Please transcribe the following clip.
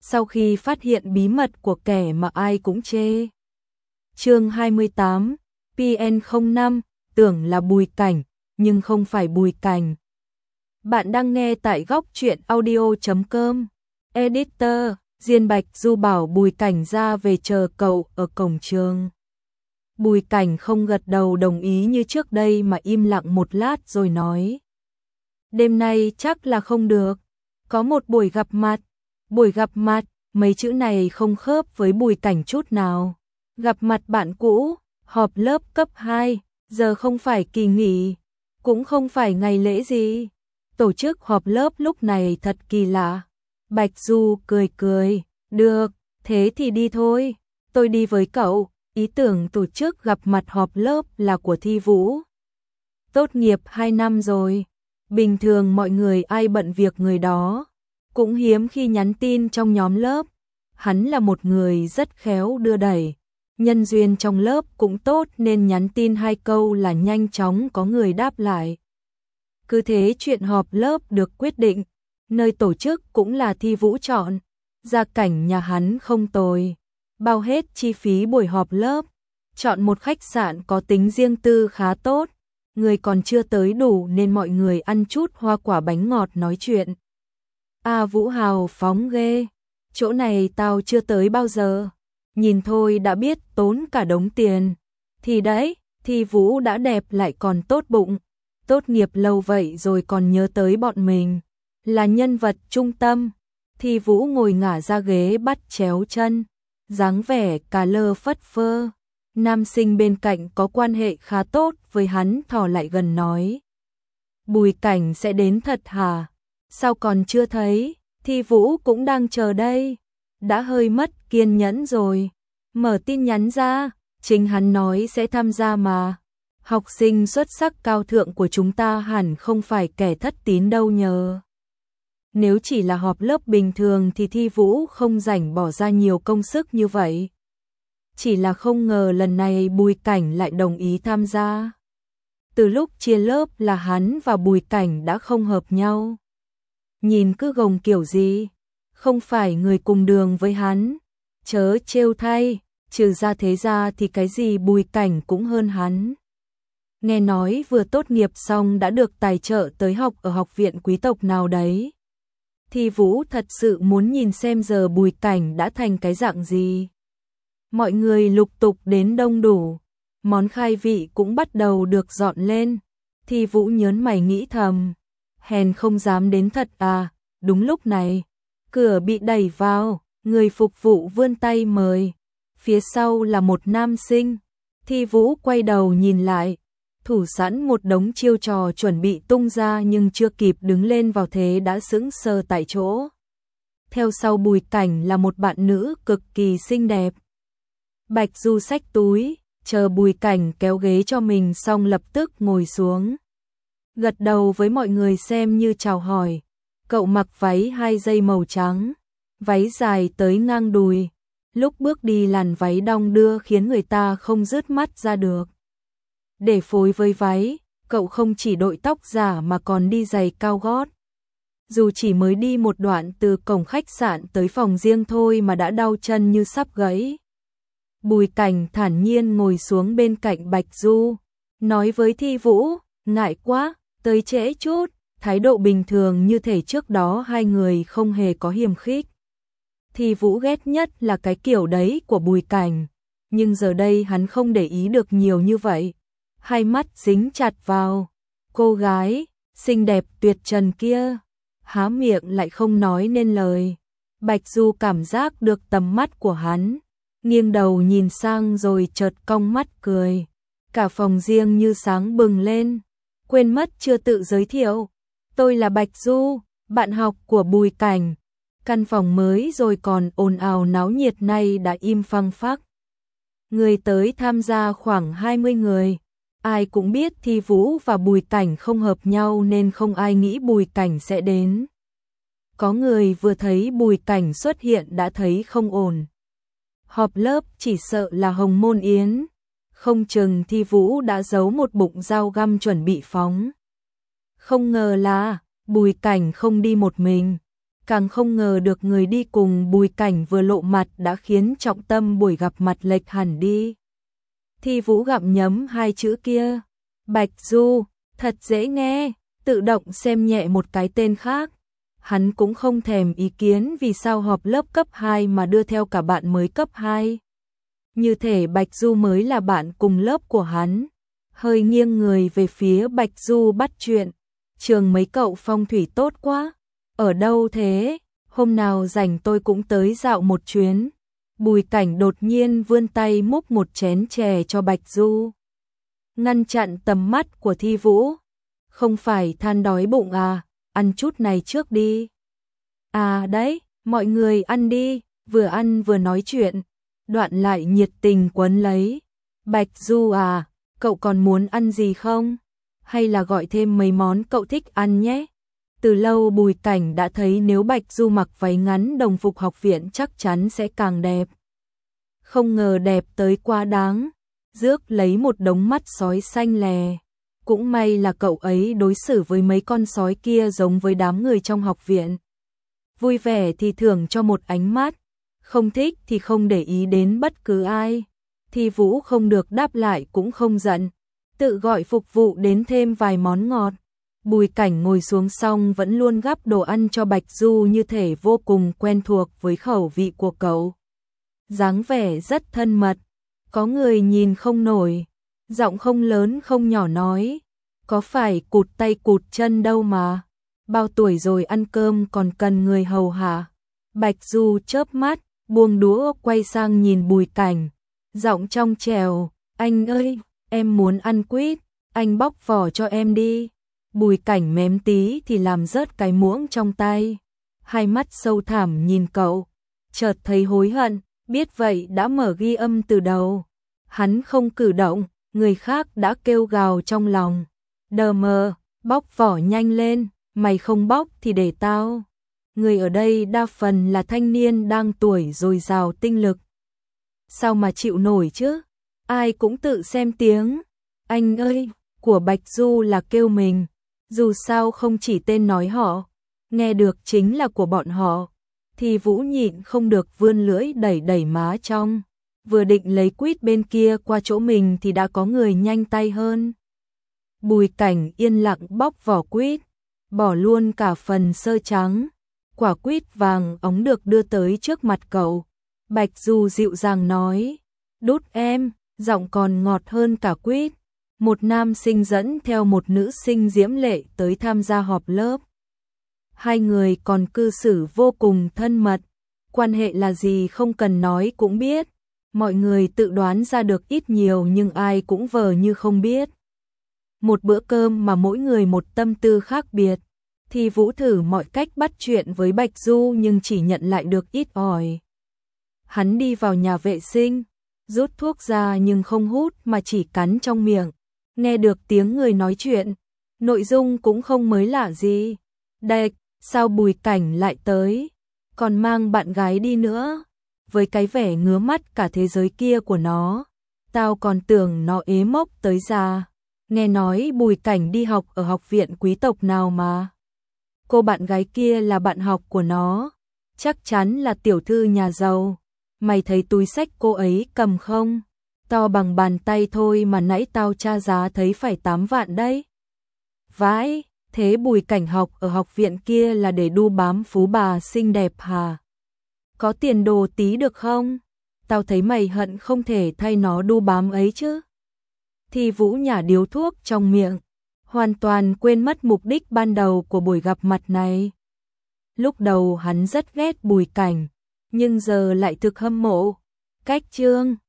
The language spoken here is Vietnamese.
sau khi phát hiện bí mật của kẻ mà ai cũng chê. Chương 28, PN05, tưởng là Bùi Cảnh, nhưng không phải Bùi Cảnh. Bạn đang nghe tại góc truyện audio.com. Editor, Diên Bạch Du bảo Bùi Cảnh ra về chờ cậu ở cổng trường. Bùi Cảnh không gật đầu đồng ý như trước đây mà im lặng một lát rồi nói. Đêm nay chắc là không được, có một buổi gặp mặt. Buổi gặp mặt, mấy chữ này không khớp với Bùi Cảnh chút nào. Gặp mặt bạn cũ, họp lớp cấp 2, giờ không phải kỳ nghỉ, cũng không phải ngày lễ gì. Tổ chức họp lớp lúc này thật kỳ lạ. Bạch Du cười cười, được, thế thì đi thôi, tôi đi với cậu. Ý tưởng tổ chức gặp mặt họp lớp là của Thi Vũ. Tốt nghiệp 2 năm rồi, bình thường mọi người ai bận việc người đó, cũng hiếm khi nhắn tin trong nhóm lớp. Hắn là một người rất khéo đưa đẩy, nhân duyên trong lớp cũng tốt nên nhắn tin 2 câu là nhanh chóng có người đáp lại. Cứ thế chuyện họp lớp được quyết định, nơi tổ chức cũng là Thi Vũ chọn, gia cảnh nhà hắn không tồi, bao hết chi phí buổi họp lớp, chọn một khách sạn có tính riêng tư khá tốt, người còn chưa tới đủ nên mọi người ăn chút hoa quả bánh ngọt nói chuyện. Vũ hào phóng ghê, chỗ này tao chưa tới bao giờ, nhìn thôi đã biết tốn cả đống tiền. Thì đấy, Thi Vũ đã đẹp lại còn tốt bụng, tốt nghiệp lâu vậy rồi còn nhớ tới bọn mình, là nhân vật trung tâm. Thi Vũ ngồi ngả ra ghế bắt chéo chân, dáng vẻ cà lơ phất phơ. Nam sinh bên cạnh có quan hệ khá tốt với hắn thò lại gần nói. Bùi Cảnh sẽ đến thật hả? Sao còn chưa thấy? Thi Vũ cũng đang chờ đây. Đã hơi mất kiên nhẫn rồi. Mở tin nhắn ra, chính hắn nói sẽ tham gia mà. Học sinh xuất sắc cao thượng của chúng ta hẳn không phải kẻ thất tín đâu nhờ. Nếu chỉ là họp lớp bình thường thì Thi Vũ không rảnh bỏ ra nhiều công sức như vậy. Chỉ là không ngờ lần này Bùi Cảnh lại đồng ý tham gia. Từ lúc chia lớp là hắn và Bùi Cảnh đã không hợp nhau. Nhìn cứ gồng kiểu gì, không phải người cùng đường với hắn. Chớ trêu thay, trừ ra thế ra thì cái gì Bùi Cảnh cũng hơn hắn. Nghe nói vừa tốt nghiệp xong đã được tài trợ tới học ở học viện quý tộc nào đấy. Thi Vũ thật sự muốn nhìn xem giờ Bùi Cảnh đã thành cái dạng gì. Mọi người lục tục đến đông đủ, món khai vị cũng bắt đầu được dọn lên. Thi Vũ nhớn mày nghĩ thầm, hèn không dám đến thật à. Đúng lúc này, cửa bị đẩy vào, người phục vụ vươn tay mời. Phía sau là một nam sinh. Thi Vũ quay đầu nhìn lại, thủ sẵn một đống chiêu trò chuẩn bị tung ra nhưng chưa kịp đứng lên vào thế đã sững sờ tại chỗ. Theo sau Bùi Cảnh là một bạn nữ cực kỳ xinh đẹp. Bạch Du xách túi, chờ Bùi Cảnh kéo ghế cho mình xong lập tức ngồi xuống. Gật đầu với mọi người xem như chào hỏi. Cậu mặc váy 2 dây màu trắng, váy dài tới ngang đùi. Lúc bước đi làn váy đong đưa khiến người ta không rớt mắt ra được. Để phối với váy, cậu không chỉ đội tóc giả mà còn đi giày cao gót. Dù chỉ mới đi một đoạn từ cổng khách sạn tới phòng riêng thôi mà đã đau chân như sắp gãy. Bùi Cảnh thản nhiên ngồi xuống bên cạnh Bạch Du, nói với Thi Vũ, ngại quá, tới trễ chút, thái độ bình thường như thể trước đó hai người không hề có hiềm khích. Thi Vũ ghét nhất là cái kiểu đấy của Bùi Cảnh, nhưng giờ đây hắn không để ý được nhiều như vậy. Hai mắt dính chặt vào cô gái xinh đẹp tuyệt trần kia, há miệng lại không nói nên lời. Bạch Du cảm giác được tầm mắt của hắn, nghiêng đầu nhìn sang rồi chợt cong mắt cười. Cả phòng riêng như sáng bừng lên. Quên mất chưa tự giới thiệu, tôi là Bạch Du, bạn học của Bùi Cảnh. Căn phòng mới rồi còn ồn ào náo nhiệt nay đã im phăng phắc. Người tới tham gia khoảng 20 người. Ai cũng biết Thi Vũ và Bùi Cảnh không hợp nhau nên không ai nghĩ Bùi Cảnh sẽ đến. Có người vừa thấy Bùi Cảnh xuất hiện đã thấy không ổn. Họp lớp chỉ sợ là Hồng Môn Yến. Không chừng Thi Vũ đã giấu một bụng dao găm chuẩn bị phóng. Không ngờ là Bùi Cảnh không đi một mình. càng không ngờ được người đi cùng Bùi Cảnh vừa lộ mặt đã khiến trọng tâm buổi gặp mặt lệch hẳn đi. Thi Vũ gặm nhấm hai chữ kia, Bạch Du, thật dễ nghe, tự động xem nhẹ một cái tên khác. Hắn cũng không thèm ý kiến vì sao họp lớp cấp 2 mà đưa theo cả bạn mới cấp 2. Như thể Bạch Du mới là bạn cùng lớp của hắn. Hơi nghiêng người về phía Bạch Du bắt chuyện. Trường mấy cậu phong thủy tốt quá. Ở đâu thế? Hôm nào rảnh tôi cũng tới dạo một chuyến. Bùi Cảnh đột nhiên vươn tay múc một chén chè cho Bạch Du. Ngăn chặn tầm mắt của Thi Vũ. Không phải than đói bụng à, ăn chút này trước đi. À đấy, mọi người ăn đi, vừa ăn vừa nói chuyện. Đoạn lại nhiệt tình quấn lấy. Bạch Du à, cậu còn muốn ăn gì không? Hay là gọi thêm mấy món cậu thích ăn nhé? Từ lâu Bùi Cảnh đã thấy nếu Bạch Du mặc váy ngắn đồng phục học viện chắc chắn sẽ càng đẹp. Không ngờ đẹp tới quá đáng. Rước lấy một đống mắt sói xanh lè. Cũng may là cậu ấy đối xử với mấy con sói kia giống với đám người trong học viện. Vui vẻ thì thưởng cho một ánh mắt, không thích thì không để ý đến bất cứ ai. Thi Vũ không được đáp lại cũng không giận, tự gọi phục vụ đến thêm vài món ngọt. Bùi Cảnh ngồi xuống xong vẫn luôn gắp đồ ăn cho Bạch Du như thể vô cùng quen thuộc với khẩu vị của cậu. Dáng vẻ rất thân mật, có người nhìn không nổi, giọng không lớn không nhỏ nói, có phải cụt tay cụt chân đâu mà, bao tuổi rồi ăn cơm còn cần người hầu hả? Bạch Du chớp mắt, buông đũa quay sang nhìn Bùi Cảnh, giọng trong trèo, anh ơi, em muốn ăn quýt, anh bóc vỏ cho em đi. Bùi Cảnh mém tí thì làm rớt cái muỗng trong tay, hai mắt sâu thẳm nhìn cậu, chợt thấy hối hận, biết vậy đã mở ghi âm từ đầu. Hắn không cử động, người khác đã kêu gào trong lòng, đờ mờ, bóc vỏ nhanh lên, mày không bóc thì để tao. Người ở đây đa phần là thanh niên đang tuổi dồi dào tinh lực. Sao mà chịu nổi chứ? Ai cũng tự xem tiếng. Anh ơi, của Bạch Du là kêu mình. Dù sao không chỉ tên nói họ, nghe được chính là của bọn họ. Thì Vũ nhịn không được vươn lưỡi đẩy đẩy má trong. Vừa định lấy quýt bên kia qua chỗ mình thì đã có người nhanh tay hơn. Bùi Cảnh yên lặng bóc vỏ quýt, bỏ luôn cả phần sơ trắng. Quả quýt vàng óng được đưa tới trước mặt cậu. Bạch Du dịu dàng nói, đút em, giọng còn ngọt hơn cả quýt. Một nam sinh dẫn theo một nữ sinh diễm lệ tới tham gia họp lớp. Hai người còn cư xử vô cùng thân mật, quan hệ là gì không cần nói cũng biết. Mọi người tự đoán ra được ít nhiều nhưng ai cũng vờ như không biết. Một bữa cơm mà mỗi người một tâm tư khác biệt. Thì Vũ thử mọi cách bắt chuyện với Bạch Du nhưng chỉ nhận lại được ít ỏi. Hắn đi vào nhà vệ sinh, rút thuốc ra nhưng không hút mà chỉ cắn trong miệng. Nghe được tiếng người nói chuyện, nội dung cũng không mới lạ gì. Đệch, sao Bùi Cảnh lại tới, còn mang bạn gái đi nữa. Với cái vẻ ngứa mắt cả thế giới kia của nó, tao còn tưởng nó ế mốc tới già. Nghe nói Bùi Cảnh đi học ở học viện quý tộc nào mà. Cô bạn gái kia là bạn học của nó, chắc chắn là tiểu thư nhà giàu. Mày thấy túi xách cô ấy cầm không? To bằng bàn tay thôi mà nãy tao tra giá thấy phải 8 vạn đấy. Vãi, thế Bùi Cảnh học ở học viện kia là để đu bám phú bà xinh đẹp hả? Có tiền đồ tí được không? Tao thấy mày hận không thể thay nó đu bám ấy chứ. Thì Vũ nhả điếu thuốc trong miệng, hoàn toàn quên mất mục đích ban đầu của buổi gặp mặt này. Lúc đầu hắn rất ghét Bùi Cảnh, nhưng giờ lại thực hâm mộ. Cách chương